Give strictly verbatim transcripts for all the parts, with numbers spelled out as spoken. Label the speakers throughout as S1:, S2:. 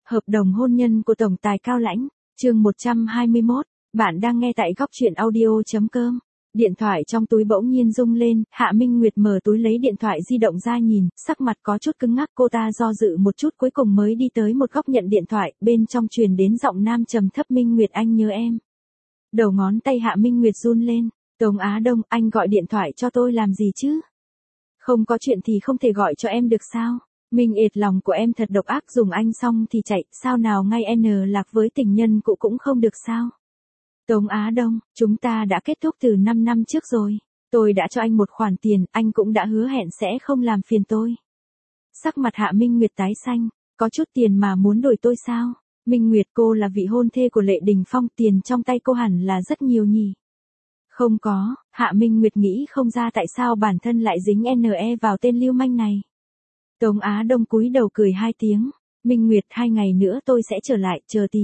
S1: Hợp đồng hôn nhân của Tổng tài Cao Lãnh, chương một trăm hai mươi mốt, bạn đang nghe tại góc truyện audio.com. Điện thoại trong túi bỗng nhiên rung lên, Hạ Minh Nguyệt mở túi lấy điện thoại di động ra nhìn, sắc mặt có chút cứng ngắc, cô ta do dự một chút cuối cùng mới đi tới một góc nhận điện thoại, bên trong truyền đến giọng nam trầm thấp: Minh Nguyệt, anh nhớ em. Đầu ngón tay Hạ Minh Nguyệt run lên. Tống Á Đông, anh gọi điện thoại cho tôi làm gì chứ? Không có chuyện thì không thể gọi cho em được sao? Minh Yệt, lòng của em thật độc ác, dùng anh xong thì chạy, sao nào ngay n lạc với tình nhân cũ cũng không được sao? Tống Á Đông, chúng ta đã kết thúc từ năm năm trước rồi. Tôi đã cho anh một khoản tiền, anh cũng đã hứa hẹn sẽ không làm phiền tôi. Sắc mặt Hạ Minh Nguyệt tái xanh, có chút tiền mà muốn đổi tôi sao? Minh Nguyệt, cô là vị hôn thê của Lệ Đình Phong, tiền trong tay cô hẳn là rất nhiều nhỉ? Không có, Hạ Minh Nguyệt nghĩ không ra tại sao bản thân lại dính ne vào tên lưu manh này. Tống Á Đông cúi đầu cười hai tiếng. Minh Nguyệt, hai ngày nữa tôi sẽ trở lại, chờ tí.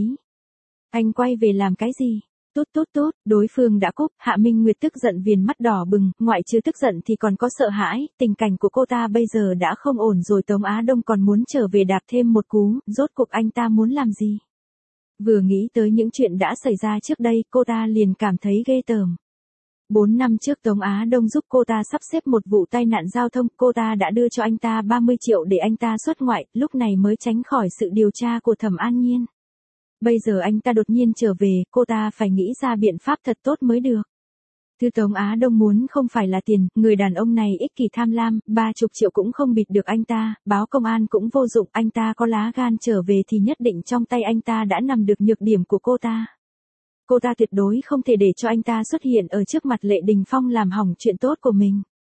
S1: Anh quay về làm cái gì? Tốt tốt tốt, đối phương đã cúp. Hạ Minh Nguyệt tức giận viền mắt đỏ bừng, ngoại trừ tức giận thì còn có sợ hãi, tình cảnh của cô ta bây giờ đã không ổn rồi. Tống Á Đông còn muốn trở về đạp thêm một cú, rốt cuộc anh ta muốn làm gì? Vừa nghĩ tới những chuyện đã xảy ra trước đây, cô ta liền cảm thấy ghê tởm. Bốn năm trước Tống Á Đông giúp cô ta sắp xếp một vụ tai nạn giao thông, cô ta đã đưa cho anh ta ba mươi triệu để anh ta xuất ngoại, lúc này mới tránh khỏi sự điều tra của Thẩm An Nhiên. Bây giờ anh ta đột nhiên trở về, cô ta phải nghĩ ra biện pháp thật tốt mới được. Thứ Tống Á Đông muốn không phải là tiền, người đàn ông này ích kỷ tham lam, ba chục triệu cũng không bịt được anh ta, báo công an cũng vô dụng, anh ta có lá gan trở về thì nhất định trong tay anh ta đã nằm được nhược điểm của cô ta. Cô ta tuyệt đối không thể để cho anh ta xuất hiện ở trước mặt Lệ Đình Phong làm hỏng chuyện tốt của mình.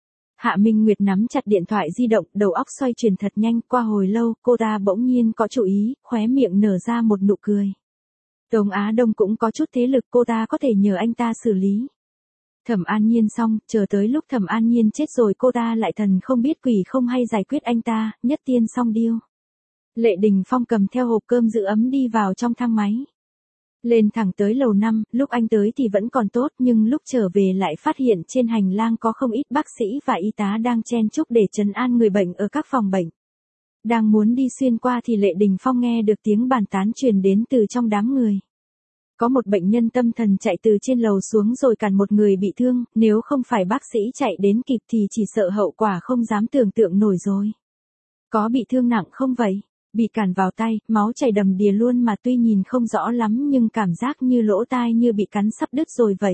S1: Hạ Minh Nguyệt nắm chặt điện thoại di động, đầu óc xoay chuyển thật nhanh, qua hồi lâu, cô ta bỗng nhiên có chủ ý, khóe miệng nở ra một nụ cười. Tống Á Đông cũng có chút thế lực, cô ta có thể nhờ anh ta xử lý. Thẩm An Nhiên xong, chờ tới lúc Thẩm An Nhiên chết rồi cô ta lại thần không biết quỷ không hay giải quyết anh ta, nhất tiên xong điêu. Lệ Đình Phong cầm theo hộp cơm giữ ấm đi vào trong thang máy. Lên thẳng tới lầu năm, lúc anh tới thì vẫn còn tốt nhưng lúc trở về lại phát hiện trên hành lang có không ít bác sĩ và y tá đang chen chúc để trấn an người bệnh ở các phòng bệnh. Đang muốn đi xuyên qua thì Lệ Đình Phong nghe được tiếng bàn tán truyền đến từ trong đám người. Có một bệnh nhân tâm thần chạy từ trên lầu xuống rồi cản một người bị thương, nếu không phải bác sĩ chạy đến kịp thì chỉ sợ hậu quả không dám tưởng tượng nổi rồi. Có bị thương nặng không vậy? Bị cản vào tay, máu chảy đầm đìa luôn mà tuy nhìn không rõ lắm nhưng cảm giác như lỗ tai như bị cắn sắp đứt rồi vậy.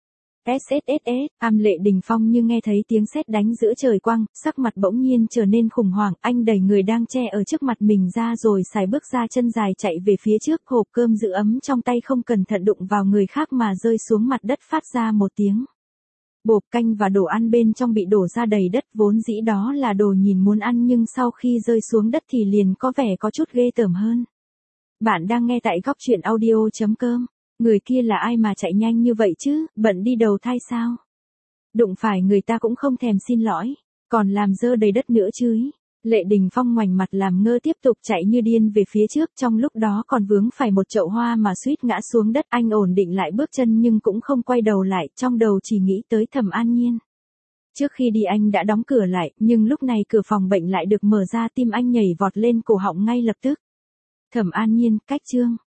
S1: ét ét ét ét, am Lệ Đình Phong như nghe thấy tiếng sét đánh giữa trời quang, sắc mặt bỗng nhiên trở nên khủng hoảng, anh đẩy người đang che ở trước mặt mình ra rồi sải bước ra chân dài chạy về phía trước, hộp cơm giữ ấm trong tay không cẩn thận đụng vào người khác mà rơi xuống mặt đất phát ra một tiếng. Bột canh và đồ ăn bên trong bị đổ ra đầy đất, vốn dĩ đó là đồ nhìn muốn ăn nhưng sau khi rơi xuống đất thì liền có vẻ có chút ghê tởm hơn. Bạn đang nghe tại góc truyện audio.com. Người kia là ai mà chạy nhanh như vậy chứ, bận đi đầu thai sao? Đụng phải người ta cũng không thèm xin lỗi, còn làm dơ đầy đất nữa chứ. Lệ Đình Phong ngoảnh mặt làm ngơ tiếp tục chạy như điên về phía trước, trong lúc đó còn vướng phải một chậu hoa mà suýt ngã xuống đất. Anh ổn định lại bước chân nhưng cũng không quay đầu lại, trong đầu chỉ nghĩ tới Thẩm An Nhiên. Trước khi đi anh đã đóng cửa lại, nhưng lúc này cửa phòng bệnh lại được mở ra, tim anh nhảy vọt lên cổ họng ngay lập tức. Thẩm An Nhiên, cách chương.